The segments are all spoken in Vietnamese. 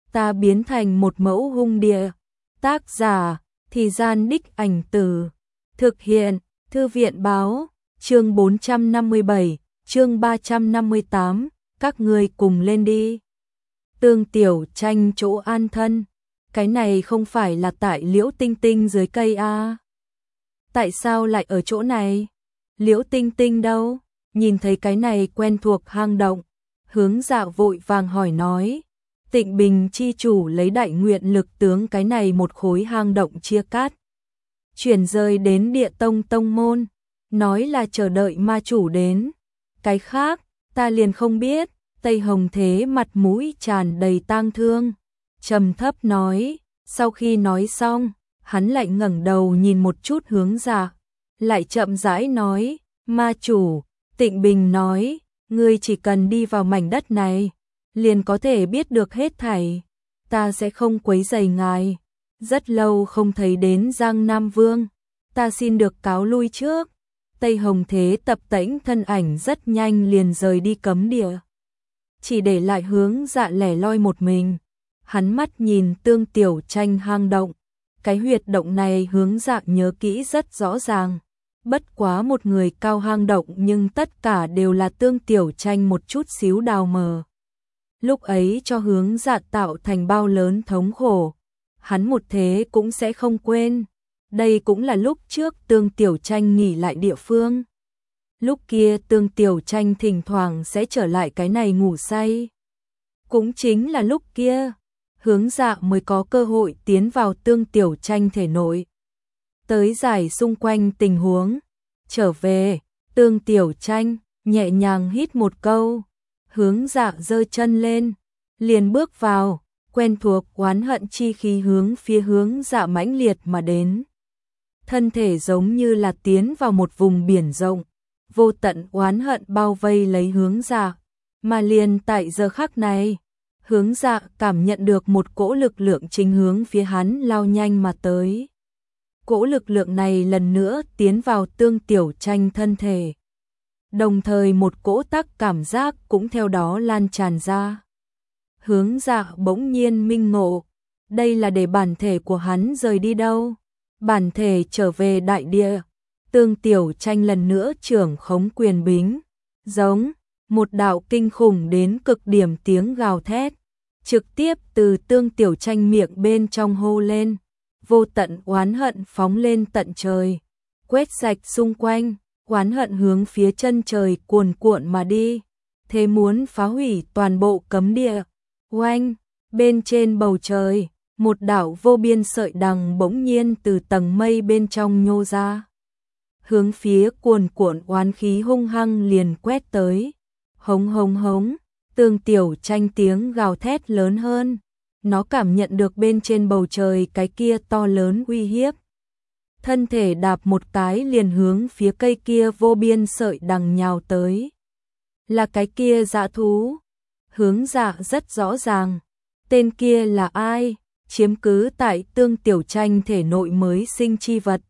ta biến thành một mẫu hung địa. Tác giả, Thì Gian Đích Ảnh Từ. Thực hiện, Thư viện báo, chương 457, chương 358, các ngươi cùng lên đi. Tương Tiểu Tranh chỗ an thân. Cái này không phải là tại Liễu Tinh Tinh dưới cây à? Tại sao lại ở chỗ này? Liễu Tinh Tinh đâu? Nhìn thấy cái này quen thuộc hang động, Hướng Dạ vội vàng hỏi nói. Tịnh Bình chi chủ lấy đại nguyện lực tướng cái này một khối hang động chia cắt, chuyển rời đến Địa Tông tông môn, nói là chờ đợi ma chủ đến. Cái khác, ta liền không biết. Tây Hồng Thế mặt mũi tràn đầy tang thương, trầm thấp nói. Sau khi nói xong, hắn lại ngẩng đầu nhìn một chút Hướng Dạ, lại chậm rãi nói, ma chủ, Tịnh Bình nói, ngươi chỉ cần đi vào mảnh đất này, liền có thể biết được hết thảy, ta sẽ không quấy rầy ngài. Rất lâu không thấy đến Giang Nam Vương, ta xin được cáo lui trước. Tây Hồng Thế tập tễnh thân ảnh rất nhanh liền rời đi cấm địa, chỉ để lại Hướng Dạ lẻ loi một mình. Hắn mắt nhìn Tương Tiểu Tranh hang động, cái huyệt động này Hướng Dạ nhớ kỹ rất rõ ràng. Bất quá một người cao hang động nhưng tất cả đều là Tương Tiểu Tranh một chút xíu đào mờ. Lúc ấy cho Hướng Dạ tạo thành bao lớn thống khổ, hắn một thế cũng sẽ không quên. Đây cũng là lúc trước Tương Tiểu Tranh nghỉ lại địa phương. Lúc kia Tương Tiểu Tranh thỉnh thoảng sẽ trở lại cái này ngủ say. Cũng chính là lúc kia, Hướng Dạ mới có cơ hội tiến vào Tương Tiểu Tranh thể nội, tới giải xung quanh tình huống. Trở về, Tương Tiểu Tranh nhẹ nhàng hít một câu. Hướng Dạ giơ chân lên, liền bước vào, quen thuộc oán hận chi khí hướng phía Hướng Dạ mãnh liệt mà đến. Thân thể giống như là tiến vào một vùng biển rộng, vô tận oán hận bao vây lấy Hướng Dạ, mà liền tại giờ khắc này, Hướng Dạ cảm nhận được một cỗ lực lượng chính hướng phía hắn lao nhanh mà tới. Cỗ lực lượng này lần nữa tiến vào Tương Tiểu Tranh thân thể, đồng thời một cỗ tắc cảm giác cũng theo đó lan tràn ra. Hướng Dạ bỗng nhiên minh ngộ, đây là để bản thể của hắn rời đi đâu? Bản thể trở về đại địa. Tương Tiểu Tranh lần nữa trưởng khống quyền bính, giống một đạo kinh khủng đến cực điểm tiếng gào thét, trực tiếp từ Tương Tiểu Tranh miệng bên trong hô lên. Vô tận oán hận phóng lên tận trời, quét sạch xung quanh, oán hận hướng phía chân trời cuồn cuộn mà đi, thế muốn phá hủy toàn bộ cấm địa. Oanh, bên trên bầu trời, một đạo vô biên sợi đằng bỗng nhiên từ tầng mây bên trong nhô ra, hướng phía cuồn cuộn oán khí hung hăng liền quét tới. Hống hống hống, Tương Tiểu Tranh tiếng gào thét lớn hơn. Nó cảm nhận được bên trên bầu trời cái kia to lớn uy hiếp. Thân thể đạp một cái liền hướng phía cây kia vô biên sợi đằng nhào tới. Là cái kia dã thú. Hướng Dạ rất rõ ràng. Tên kia là ai? Chiếm cứ tại Tương Tiểu Tranh thể nội mới sinh chi vật.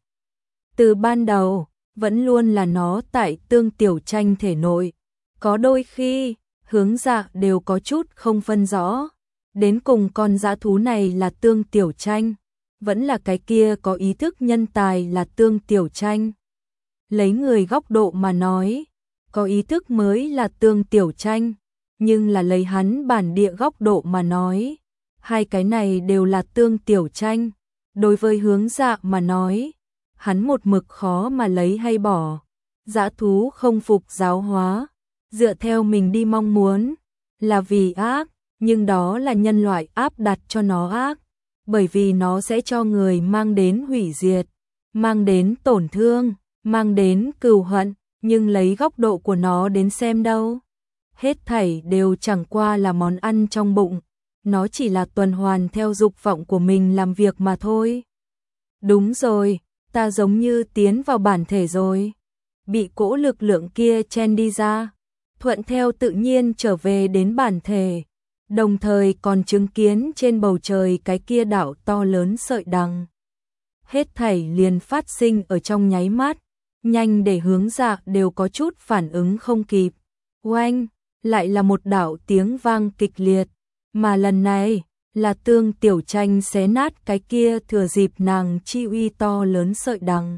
Từ ban đầu, vẫn luôn là nó tại Tương Tiểu Tranh thể nội. Có đôi khi, Hướng Dạ đều có chút không phân rõ. Đến cùng con dã thú này là Tương Tiểu Tranh, vẫn là cái kia có ý thức nhân tài là Tương Tiểu Tranh. Lấy người góc độ mà nói, có ý thức mới là Tương Tiểu Tranh, nhưng là lấy hắn bản địa góc độ mà nói, hai cái này đều là Tương Tiểu Tranh. Đối với Hướng Dạ mà nói, hắn một mực khó mà lấy hay bỏ. Dã thú không phục giáo hóa, dựa theo mình đi mong muốn, là vì ác. Nhưng đó là nhân loại áp đặt cho nó ác, bởi vì nó sẽ cho người mang đến hủy diệt, mang đến tổn thương, mang đến cừu hận, nhưng lấy góc độ của nó đến xem đâu. Hết thảy đều chẳng qua là món ăn trong bụng, nó chỉ là tuần hoàn theo dục vọng của mình làm việc mà thôi. Đúng rồi, ta giống như tiến vào bản thể rồi, bị cỗ lực lượng kia chen đi ra, thuận theo tự nhiên trở về đến bản thể. Đồng thời còn chứng kiến trên bầu trời cái kia đạo to lớn sợi đằng. Hết thảy liền phát sinh ở trong nháy mắt, nhanh để Hướng Dạ đều có chút phản ứng không kịp. Oanh, lại là một đạo tiếng vang kịch liệt, mà lần này, là Tương Tiểu Tranh xé nát cái kia thừa dịp nàng chi uy to lớn sợi đằng.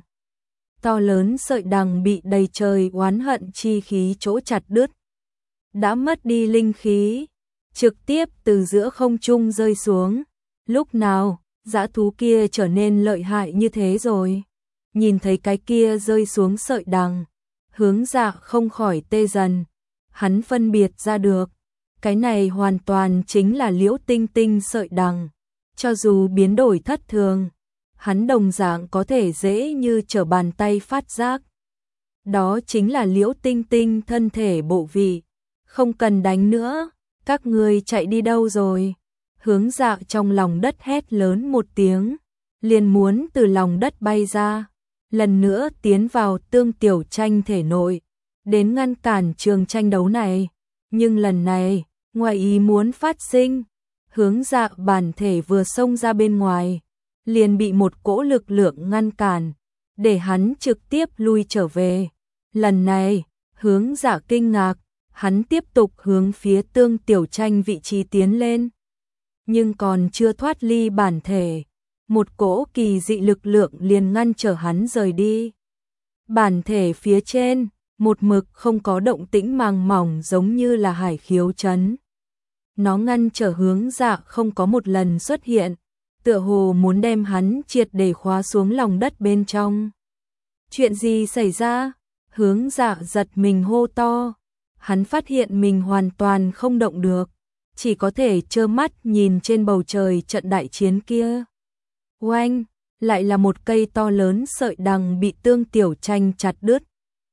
To lớn sợi đằng bị đầy trời oán hận chi khí chỗ chặt đứt. Đã mất đi linh khí, trực tiếp từ giữa không trung rơi xuống. Lúc nào, dã thú kia trở nên lợi hại như thế rồi. Nhìn thấy cái kia rơi xuống sợi đằng, Hướng Dạ không khỏi tê dần. Hắn phân biệt ra được, cái này hoàn toàn chính là Liễu Tinh Tinh sợi đằng. Cho dù biến đổi thất thường, hắn đồng dạng có thể dễ như trở bàn tay phát giác. Đó chính là Liễu Tinh Tinh thân thể bộ vị. Không cần đánh nữa, các ngươi chạy đi đâu rồi? Hướng Dạ trong lòng đất hét lớn một tiếng, liền muốn từ lòng đất bay ra, lần nữa tiến vào Tương Tiểu Tranh thể nội, đến ngăn cản trường tranh đấu này. Nhưng lần này, ngoài ý muốn phát sinh, Hướng Dạ bản thể vừa xông ra bên ngoài, liền bị một cỗ lực lượng ngăn cản, để hắn trực tiếp lui trở về. Lần này, Hướng Dạ kinh ngạc, hắn tiếp tục hướng phía Tương Tiểu Tranh vị trí tiến lên. Nhưng còn chưa thoát ly bản thể, một cỗ kỳ dị lực lượng liền ngăn trở hắn rời đi. Bản thể phía trên, một mực không có động tĩnh màng mỏng giống như là hải khiếu trấn. Nó ngăn trở Hướng Dạ không có một lần xuất hiện, tựa hồ muốn đem hắn triệt để khóa xuống lòng đất bên trong. Chuyện gì xảy ra? Hướng Dạ giật mình hô to. Hắn phát hiện mình hoàn toàn không động được, chỉ có thể trơ mắt nhìn trên bầu trời trận đại chiến kia. Oanh, lại là một cây to lớn sợi đằng bị Tương Tiểu Tranh chặt đứt.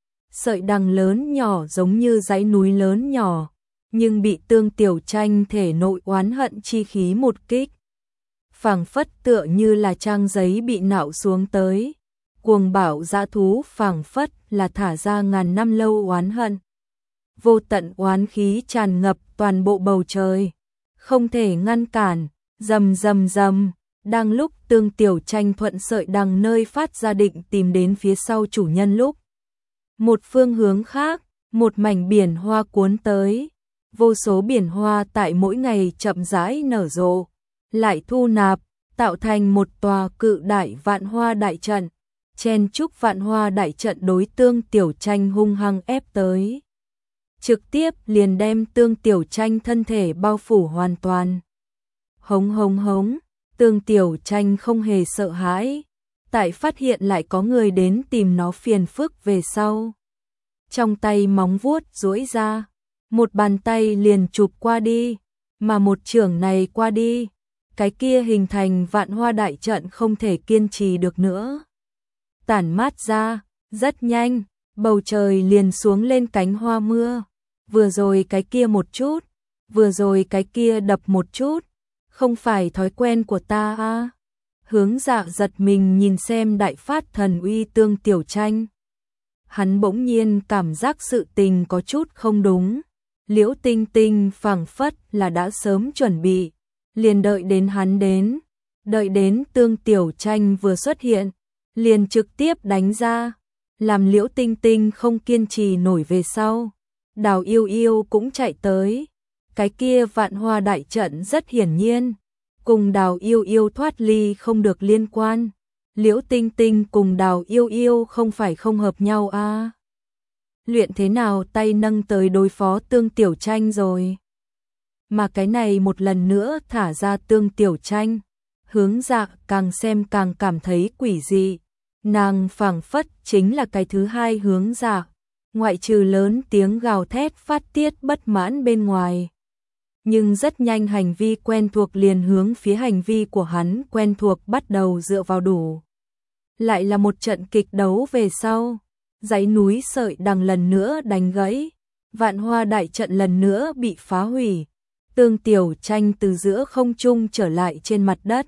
Sợi đằng lớn nhỏ giống như dãy núi lớn nhỏ, nhưng bị Tương Tiểu Tranh thể nội oán hận chi khí một kích. Phảng phất tựa như là trang giấy bị nạo xuống tới. Cuồng bạo dã thú phảng phất là thả ra ngàn năm lâu oán hận. Vô tận oán khí tràn ngập toàn bộ bầu trời, không thể ngăn cản, rầm rầm rầm. Đang lúc Tương Tiểu Tranh thuận sợi đằng nơi phát ra định tìm đến phía sau chủ nhân lúc, một phương hướng khác, một mảnh biển hoa cuốn tới, vô số biển hoa tại mỗi ngày chậm rãi nở rộ, lại thu nạp, tạo thành một tòa cự đại vạn hoa đại trận, chen chúc vạn hoa đại trận đối Tương Tiểu Tranh hung hăng ép tới. Trực tiếp liền đem Tương Tiểu Tranh thân thể bao phủ hoàn toàn. Hống hống hống, Tương Tiểu Tranh không hề sợ hãi, tại phát hiện lại có người đến tìm nó phiền phức về sau. Trong tay móng vuốt duỗi ra, một bàn tay liền chụp qua đi, mà một chưởng này qua đi, cái kia hình thành vạn hoa đại trận không thể kiên trì được nữa. Tản mát ra, rất nhanh, bầu trời liền xuống lên cánh hoa mưa. Vừa rồi cái kia một chút, vừa rồi cái kia đập một chút, không phải thói quen của ta à? Hướng Dạ giật mình nhìn xem đại phát thần uy Tương Tiểu Tranh. Hắn bỗng nhiên cảm giác sự tình có chút không đúng. Liễu Tinh Tinh phảng phất là đã sớm chuẩn bị, liền đợi đến hắn đến, đợi đến Tương Tiểu Tranh vừa xuất hiện, liền trực tiếp đánh ra, làm Liễu Tinh Tinh không kiên trì nổi về sau. Đào Yêu Yêu cũng chạy tới, cái kia vạn hoa đại trận rất hiển nhiên, cùng Đào Yêu Yêu thoát ly không được liên quan. Liễu Tinh Tinh cùng Đào Yêu Yêu không phải không hợp nhau à? Luyện thế nào tay nâng tới đối phó Tương Tiểu Tranh rồi? Mà cái này một lần nữa thả ra Tương Tiểu Tranh, Hướng Dạ càng xem càng cảm thấy quỷ dị. Nàng phảng phất chính là cái thứ hai Hướng Dạ, ngoại trừ lớn tiếng gào thét phát tiết bất mãn bên ngoài. Nhưng rất nhanh hành vi quen thuộc liền hướng phía hành vi của hắn quen thuộc bắt đầu dựa vào đủ. Lại là một trận kịch đấu về sau, dãy núi sợi đằng lần nữa đánh gãy, vạn hoa đại trận lần nữa bị phá hủy. Tương Tiểu Tranh từ giữa không trung trở lại trên mặt đất,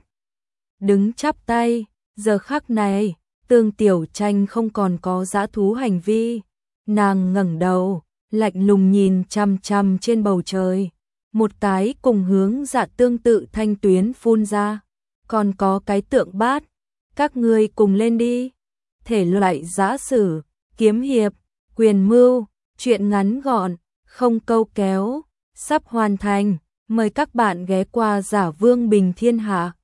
đứng chắp tay. Giờ khắc này, Tương Tiểu Tranh không còn có dã thú hành vi, nàng ngẩng đầu, lạnh lùng nhìn chằm chằm trên bầu trời. Một cái cùng Hướng Dạ tương tự thanh tuyến phun ra, còn có cái tượng bát, các ngươi cùng lên đi. Thể loại giã sử, kiếm hiệp, quyền mưu, truyện ngắn gọn, không câu kéo, sắp hoàn thành. Mời các bạn ghé qua Giả Vương Bình Thiên Hạ.